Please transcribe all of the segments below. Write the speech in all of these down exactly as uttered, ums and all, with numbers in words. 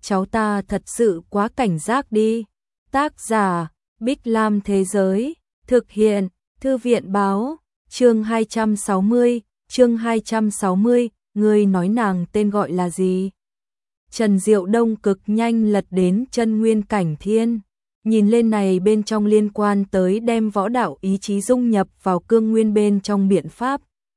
cháu ta thật sự quá cảnh giác đi. Tác giả, Bích Lam Thế Giới, thực hiện, Thư viện Báo, chương hai trăm sáu mươi, chương hai trăm sáu mươi, ngươi nói nàng tên gọi là gì? Trần Diệu Đông cực nhanh lật đến chân nguyên cảnh thiên, nhìn lên này bên trong liên quan tới đem võ đạo ý chí dung nhập vào cương nguyên bên trong biện pháp.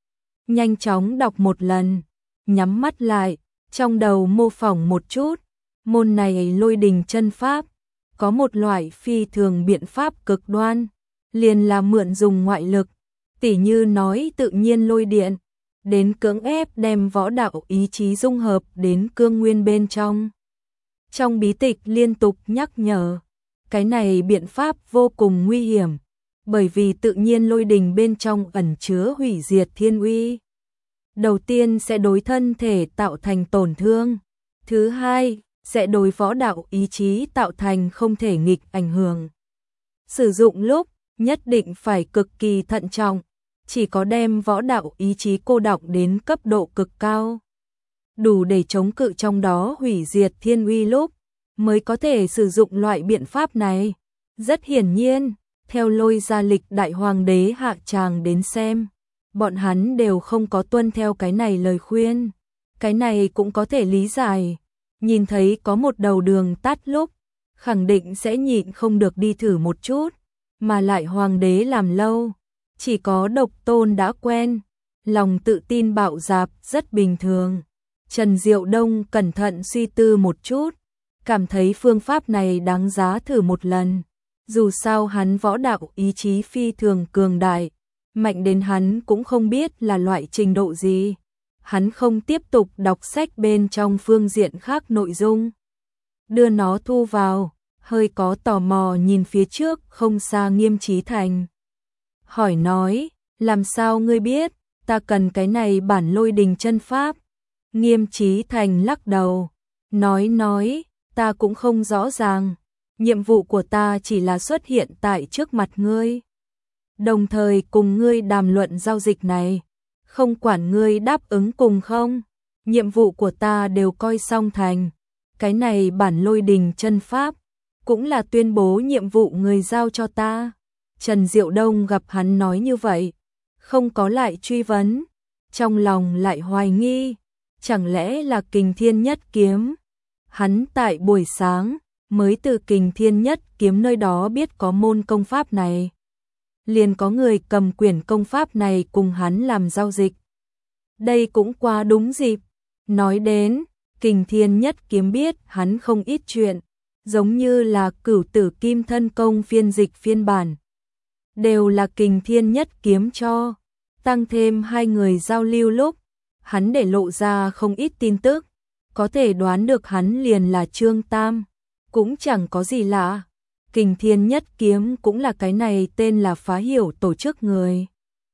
Nhanh chóng đọc một lần, nhắm mắt lại, trong đầu mô phỏng một chút, môn này lôi đình chân pháp, có một loại phi thường biện pháp cực đoan, liền là mượn dùng ngoại lực, tỉ như nói tự nhiên lôi điện, đến cưỡng ép đem võ đạo ý chí dung hợp đến cương nguyên bên trong. Trong bí tịch liên tục nhắc nhở, cái này biện pháp vô cùng nguy hiểm, bởi vì tự nhiên lôi đình bên trong ẩn chứa hủy diệt thiên uy. Đầu tiên sẽ đối thân thể tạo thành tổn thương, thứ hai sẽ đối võ đạo ý chí tạo thành không thể nghịch ảnh hưởng. Sử dụng lúc nhất định phải cực kỳ thận trọng, chỉ có đem võ đạo ý chí cô đọng đến cấp độ cực cao, đủ để chống cự trong đó hủy diệt thiên uy lúc, mới có thể sử dụng loại biện pháp này. Rất hiển nhiên, theo lôi gia lịch đại hoàng đế hạ tràng đến xem, bọn hắn đều không có tuân theo cái này lời khuyên. Cái này cũng có thể lý giải, nhìn thấy có một đầu đường tắt lúc, khẳng định sẽ nhịn không được đi thử một chút, mà lại hoàng đế làm lâu, chỉ có độc tôn đã quen, lòng tự tin bạo dạp rất bình thường. Trần Diệu Đông cẩn thận suy tư một chút, cảm thấy phương pháp này đáng giá thử một lần. Dù sao hắn võ đạo ý chí phi thường cường đại, mạnh đến hắn cũng không biết là loại trình độ gì. Hắn không tiếp tục đọc sách bên trong phương diện khác nội dung, đưa nó thu vào, hơi có tò mò nhìn phía trước không xa Nghiêm Chí Thành. Hỏi nói, làm sao ngươi biết, ta cần cái này bản lôi đình chân pháp? Nghiêm Chí Thành lắc đầu, nói nói, ta cũng không rõ ràng, nhiệm vụ của ta chỉ là xuất hiện tại trước mặt ngươi, đồng thời cùng ngươi đàm luận giao dịch này, không quản ngươi đáp ứng cùng không, nhiệm vụ của ta đều coi xong thành, cái này bản lôi đình chân pháp, cũng là tuyên bố nhiệm vụ người giao cho ta. Trần Diệu Đông gặp hắn nói như vậy, không có lại truy vấn, trong lòng lại hoài nghi, chẳng lẽ là Kình Thiên Nhất Kiếm? Hắn tại buổi sáng mới từ Kình Thiên Nhất Kiếm nơi đó biết có môn công pháp này, liền có người cầm quyển công pháp này cùng hắn làm giao dịch. Đây cũng quá đúng dịp, nói đến, Kình Thiên Nhất Kiếm biết hắn không ít chuyện, giống như là Cửu Tử Kim Thân Công phiên dịch phiên bản, đều là Kình Thiên Nhất Kiếm cho, tăng thêm hai người giao lưu lúc, hắn để lộ ra không ít tin tức, có thể đoán được hắn liền là Trương Tam, cũng chẳng có gì lạ. Kình Thiên Nhất Kiếm cũng là cái này tên là phá hiểu tổ chức người.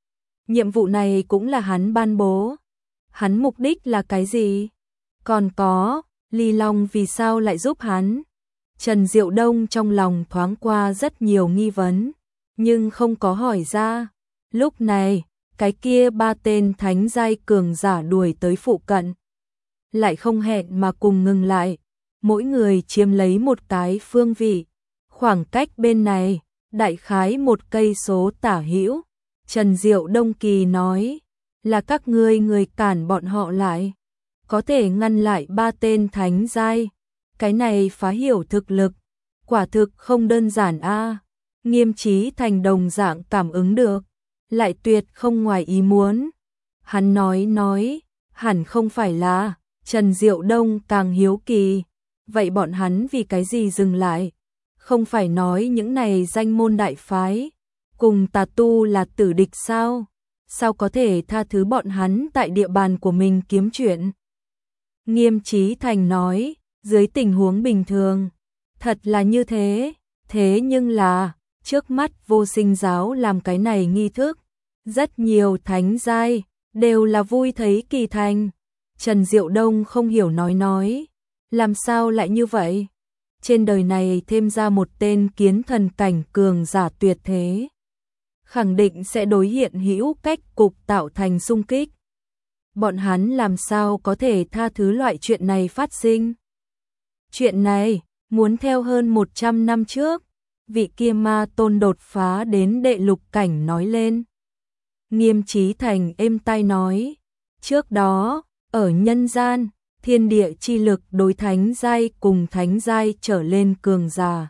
Nhiệm vụ này cũng là hắn ban bố. Hắn mục đích là cái gì? Còn có, Ly Long vì sao lại giúp hắn? Trần Diệu Đông trong lòng thoáng qua rất nhiều nghi vấn, nhưng không có hỏi ra. Lúc này, cái kia ba tên thánh giai cường giả đuổi tới phụ cận, lại không hẹn mà cùng ngừng lại, mỗi người chiếm lấy một cái phương vị. Khoảng cách bên này, đại khái một cây số tả hữu. Trần Diệu Đông Kỳ nói, là các ngươi người cản bọn họ lại, có thể ngăn lại ba tên thánh giai. Cái này phá hiểu thực lực, quả thực không đơn giản a. Nghiêm Chí Thành đồng dạng cảm ứng được, lại tuyệt không ngoài ý muốn. Hắn nói nói, hẳn không phải là. Trần Diệu Đông càng hiếu kỳ, vậy bọn hắn vì cái gì dừng lại? Không phải nói những này danh môn đại phái, cùng tà tu là tử địch sao? Sao có thể tha thứ bọn hắn tại địa bàn của mình kiếm chuyện? Nghiêm Chí Thành nói, dưới tình huống bình thường, thật là như thế, thế nhưng là, trước mắt Vô Sinh giáo làm cái này nghi thức, rất nhiều thánh giai, đều là vui thấy kỳ thành. Trần Diệu Đông không hiểu nói nói, làm sao lại như vậy? Trên đời này thêm ra một tên kiến thần cảnh cường giả tuyệt thế, khẳng định sẽ đối hiện hữu cách cục tạo thành xung kích. Bọn hắn làm sao có thể tha thứ loại chuyện này phát sinh? Chuyện này, muốn theo hơn một trăm năm trước, vị kia ma tôn đột phá đến đệ lục cảnh nói lên. Nghiêm Chí Thành êm tai nói, trước đó, ở nhân gian, thiên địa chi lực đối thánh giai cùng thánh giai trở lên cường giả.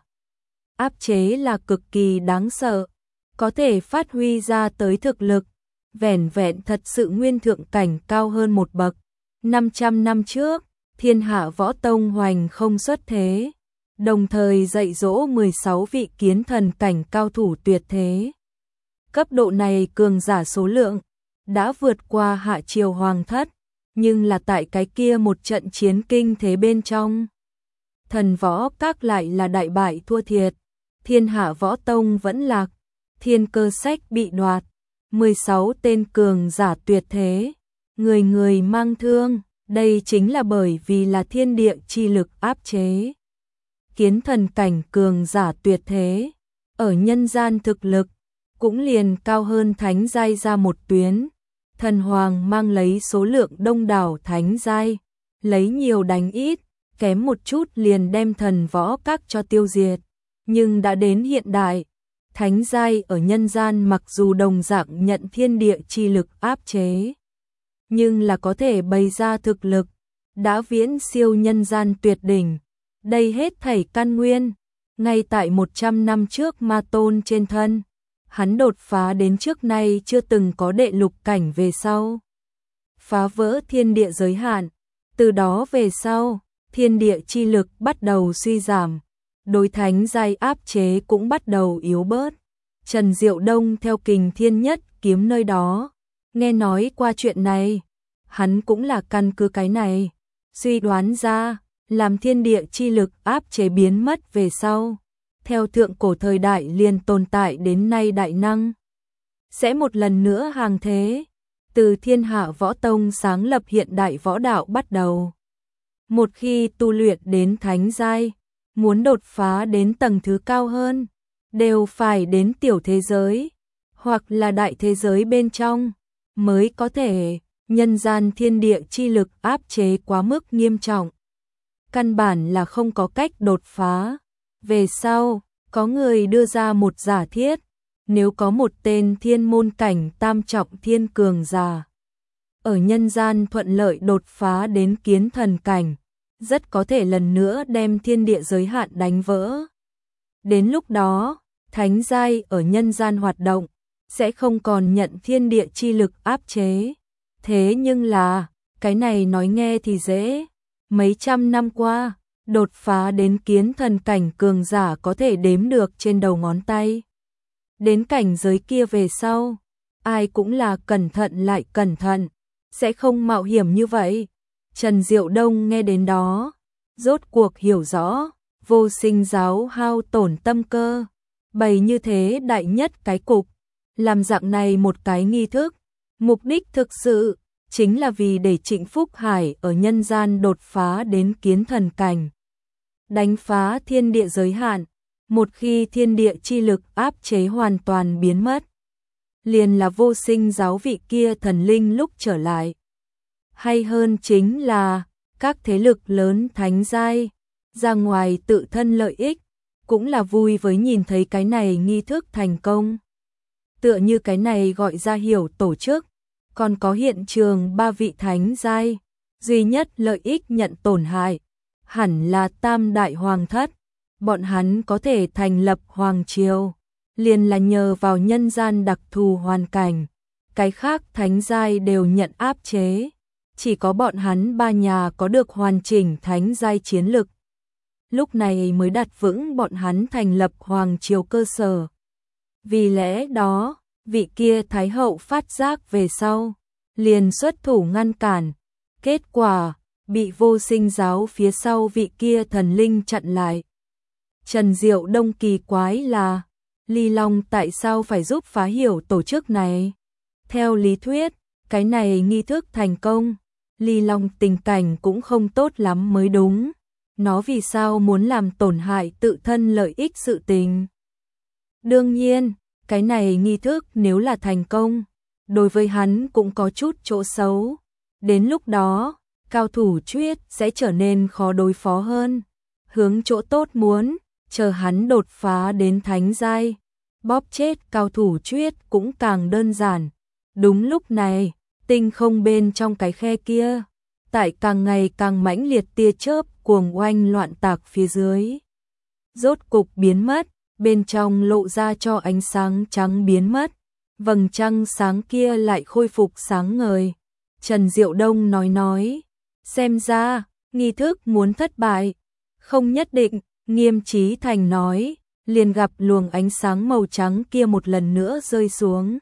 Áp chế là cực kỳ đáng sợ, có thể phát huy ra tới thực lực, vẻn vẹn thật sự nguyên thượng cảnh cao hơn một bậc. năm trăm năm trước, Thiên Hạ Võ Tông hoành không xuất thế, đồng thời dạy dỗ mười sáu vị kiến thần cảnh cao thủ tuyệt thế. Cấp độ này cường giả số lượng đã vượt qua Hạ Triều Hoàng thất, nhưng là tại cái kia một trận chiến kinh thế bên trong. Thần Võ Các lại là đại bại thua thiệt, Thiên Hạ Võ Tông vẫn lạc, thiên cơ sách bị đoạt, mười sáu tên cường giả tuyệt thế, người người mang thương, đây chính là bởi vì là thiên địa chi lực áp chế. Kiến thần cảnh cường giả tuyệt thế, ở nhân gian thực lực, cũng liền cao hơn thánh giai ra một tuyến. Thần Hoàng mang lấy số lượng đông đảo thánh giai, lấy nhiều đánh ít, kém một chút liền đem Thần Võ Các cho tiêu diệt. Nhưng đã đến hiện đại, thánh giai ở nhân gian mặc dù đồng dạng nhận thiên địa chi lực áp chế, nhưng là có thể bày ra thực lực, đã viễn siêu nhân gian tuyệt đỉnh. Đây hết thảy căn nguyên, ngay tại một trăm năm trước ma tôn trên thân, hắn đột phá đến trước nay chưa từng có đệ lục cảnh về sau. Phá vỡ thiên địa giới hạn, từ đó về sau, thiên địa chi lực bắt đầu suy giảm, đối thánh giai áp chế cũng bắt đầu yếu bớt. Trần Diệu Đông theo Kình Thiên Nhất Kiếm nơi đó, nghe nói qua chuyện này, hắn cũng là căn cứ cái này, suy đoán ra, làm thiên địa chi lực áp chế biến mất về sau, theo thượng cổ thời đại liền tồn tại đến nay đại năng, sẽ một lần nữa hàng thế, từ Thiên Hạ Võ Tông sáng lập hiện đại võ đạo bắt đầu. Một khi tu luyện đến thánh giai, muốn đột phá đến tầng thứ cao hơn, đều phải đến tiểu thế giới, hoặc là đại thế giới bên trong, mới có thể. Nhân gian thiên địa chi lực áp chế quá mức nghiêm trọng, căn bản là không có cách đột phá. Về sau, có người đưa ra một giả thiết, nếu có một tên thiên môn cảnh tam trọng thiên cường giả, ở nhân gian thuận lợi đột phá đến kiến thần cảnh, rất có thể lần nữa đem thiên địa giới hạn đánh vỡ. Đến lúc đó, thánh giai ở nhân gian hoạt động, sẽ không còn nhận thiên địa chi lực áp chế. Thế nhưng là, cái này nói nghe thì dễ, mấy trăm năm qua, đột phá đến kiến thần cảnh cường giả có thể đếm được trên đầu ngón tay. Đến cảnh giới kia về sau, ai cũng là cẩn thận lại cẩn thận, sẽ không mạo hiểm như vậy. Trần Diệu Đông nghe đến đó, rốt cuộc hiểu rõ, Vô Sinh giáo hao tổn tâm cơ, bày như thế đại nhất cái cục, làm dạng này một cái nghi thức. Mục đích thực sự chính là vì để Trịnh Phúc Hải ở nhân gian đột phá đến kiến thần cảnh, đánh phá thiên địa giới hạn. Một khi thiên địa chi lực áp chế hoàn toàn biến mất, liền là Vô Sinh giáo vị kia thần linh lúc trở lại. Hay hơn chính là các thế lực lớn thánh giai ra ngoài tự thân lợi ích, cũng là vui với nhìn thấy cái này nghi thức thành công. Tựa như cái này gọi ra hiểu tổ chức, còn có hiện trường ba vị thánh giai, duy nhất lợi ích nhận tổn hại, hẳn là Tam Đại Hoàng thất, bọn hắn có thể thành lập Hoàng Triều, liền là nhờ vào nhân gian đặc thù hoàn cảnh, cái khác thánh giai đều nhận áp chế, chỉ có bọn hắn ba nhà có được hoàn chỉnh thánh giai chiến lực. Lúc này mới đặt vững bọn hắn thành lập Hoàng Triều cơ sở. Vì lẽ đó, vị kia Thái Hậu phát giác về sau, liền xuất thủ ngăn cản, kết quả, bị Vô Sinh giáo phía sau vị kia thần linh chặn lại. Trần Diệu Đông kỳ quái là, Ly Long tại sao phải giúp phá hiểu tổ chức này? Theo lý thuyết, cái này nghi thức thành công, Ly Long tình cảnh cũng không tốt lắm mới đúng. Nó vì sao muốn làm tổn hại tự thân lợi ích sự tình? Đương nhiên, cái này nghi thức nếu là thành công, đối với hắn cũng có chút chỗ xấu. Đến lúc đó, cao thủ Chuyết sẽ trở nên khó đối phó hơn. hướng chỗ tốt muốn, chờ hắn đột phá đến thánh giai, bóp chết cao thủ Chuyết cũng càng đơn giản. Đúng lúc này, tinh không bên trong cái khe kia, tại càng ngày càng mãnh liệt tia chớp cuồng oanh loạn tạc phía dưới, rốt cục biến mất, bên trong lộ ra cho ánh sáng trắng biến mất, vầng trăng sáng kia lại khôi phục sáng ngời. Trần Diệu Đông nói nói, xem ra, nghi thức muốn thất bại. Không nhất định, Nghiêm Chí Thành nói, liền gặp luồng ánh sáng màu trắng kia một lần nữa rơi xuống.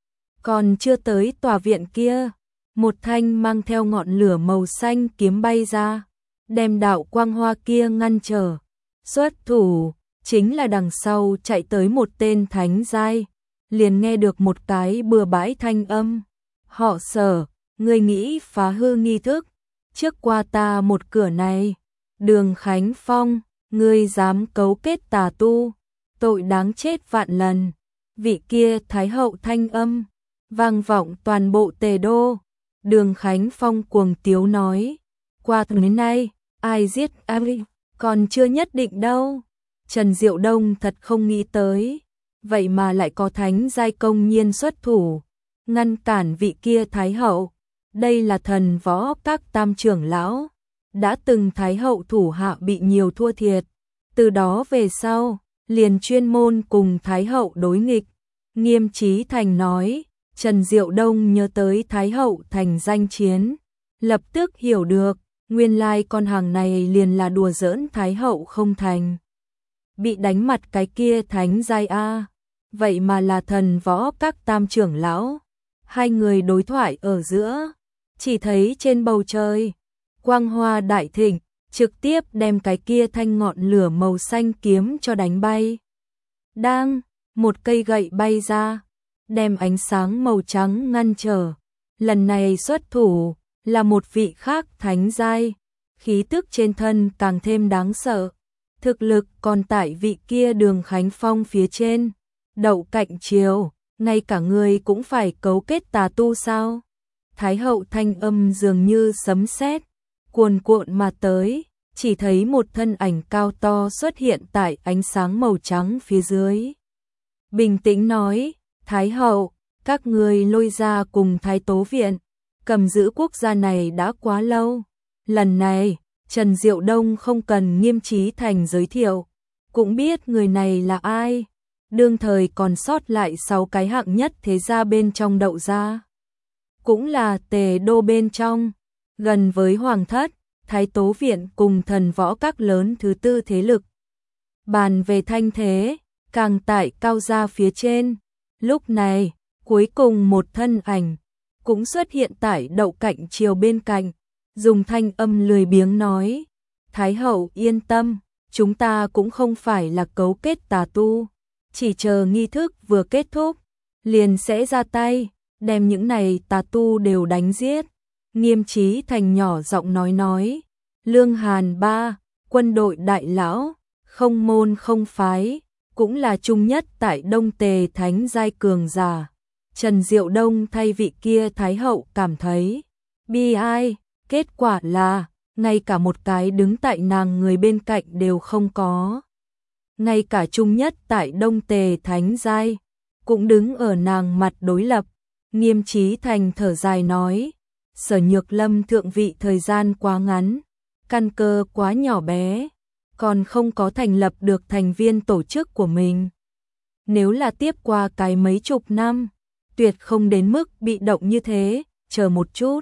Còn chưa tới tòa viện kia, một thanh mang theo ngọn lửa màu xanh kiếm bay ra, đem đạo quang hoa kia ngăn trở. Xuất thủ, chính là đằng sau chạy tới một tên thánh giai, liền nghe được một cái bừa bãi thanh âm. Họ Sở, ngươi nghĩ phá hư nghi thức, trước qua ta một cửa này. Đường Khánh Phong, ngươi dám cấu kết tà tu, tội đáng chết vạn lần. Vị kia thái hậu thanh âm vang vọng toàn bộ Tề Đô. Đường Khánh Phong cuồng tiếu nói, qua từ đến nay, ai giết ai, còn chưa nhất định đâu. Trần Diệu Đông thật không nghĩ tới, vậy mà lại có thánh giai công nhiên xuất thủ, ngăn cản vị kia thái hậu. Đây là thần võ các tam trưởng lão, đã từng thái hậu thủ hạ bị nhiều thua thiệt, từ đó về sau, liền chuyên môn cùng thái hậu đối nghịch. Nghiêm Chí Thành nói, Trần Diệu Đông nhớ tới thái hậu thành danh chiến, lập tức hiểu được, nguyên lai con hàng này liền là đùa giỡn thái hậu không thành. Bị đánh mặt cái kia thánh giai a, vậy mà là thần võ các tam trưởng lão. Hai người đối thoại ở giữa, chỉ thấy trên bầu trời, quang hoa đại thịnh, trực tiếp đem cái kia thanh ngọn lửa màu xanh kiếm cho đánh bay. Đang, một cây gậy bay ra, đem ánh sáng màu trắng ngăn trở. Lần này xuất thủ là một vị khác thánh giai, khí tức trên thân càng thêm đáng sợ. Thực lực còn tại vị kia Đường Khánh Phong phía trên. Đậu cạnh chiều, ngay cả người cũng phải cấu kết tà tu sao? Thái hậu thanh âm dường như sấm sét, cuồn cuộn mà tới, chỉ thấy một thân ảnh cao to xuất hiện tại ánh sáng màu trắng phía dưới. Bình tĩnh nói, Thái hậu, các người lôi ra cùng Thái Tố Viện, cầm giữ quốc gia này đã quá lâu. Lần này, Trần Diệu Đông không cần Nghiêm Chí Thành giới thiệu, cũng biết người này là ai. Đương thời còn sót lại sáu cái hạng nhất thế gia bên trong Đậu gia, cũng là Tề Đô bên trong, gần với Hoàng thất, Thái Tố Viện cùng thần võ các lớn thứ tư thế lực. Bàn về thanh thế, càng tại cao gia phía trên. Lúc này, cuối cùng một thân ảnh cũng xuất hiện tại Đậu cạnh chiều bên cạnh, dùng thanh âm lười biếng nói, Thái hậu yên tâm, chúng ta cũng không phải là cấu kết tà tu, chỉ chờ nghi thức vừa kết thúc, liền sẽ ra tay, đem những này tà tu đều đánh giết. Nghiêm Chí Thành nhỏ giọng nói nói, Lương Hàn Ba, quân đội đại lão, không môn không phái, cũng là trung nhất tại Đông Tề thánh giai cường giả. Trần Diệu Đông thay vị kia Thái hậu cảm thấy bi ai, kết quả là, ngay cả một cái đứng tại nàng người bên cạnh đều không có. Ngay cả trung nhất tại Đông Tề thánh giai, cũng đứng ở nàng mặt đối lập. Nghiêm Chí Thành thở dài nói, Sở Nhược Lâm thượng vị thời gian quá ngắn, căn cơ quá nhỏ bé, còn không có thành lập được thành viên tổ chức của mình. Nếu là tiếp qua cái mấy chục năm, tuyệt không đến mức bị động như thế, chờ một chút.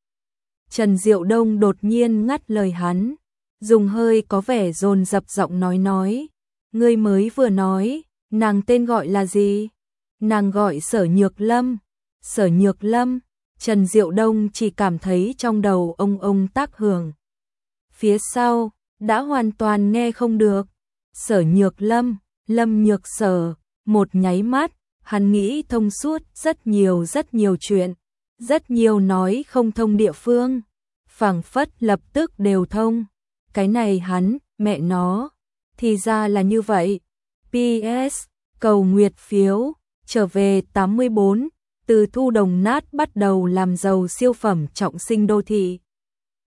Trần Diệu Đông đột nhiên ngắt lời hắn, dùng hơi có vẻ dồn dập giọng nói nói, ngươi mới vừa nói, nàng tên gọi là gì? Nàng gọi Sở Nhược Lâm. Sở Nhược Lâm, Trần Diệu Đông chỉ cảm thấy trong đầu ông ông tác hưởng. Phía sau, đã hoàn toàn nghe không được. Sở Nhược Lâm, Lâm Nhược Sở, một nháy mắt, hắn nghĩ thông suốt rất nhiều rất nhiều chuyện, rất nhiều nói không thông địa phương, phảng phất lập tức đều thông. Cái này hắn, mẹ nó, thì ra là như vậy. pê ét, cầu nguyệt phiếu, trở về tám mươi bốn, từ thu đồng nát bắt đầu làm giàu siêu phẩm trọng sinh đô thị.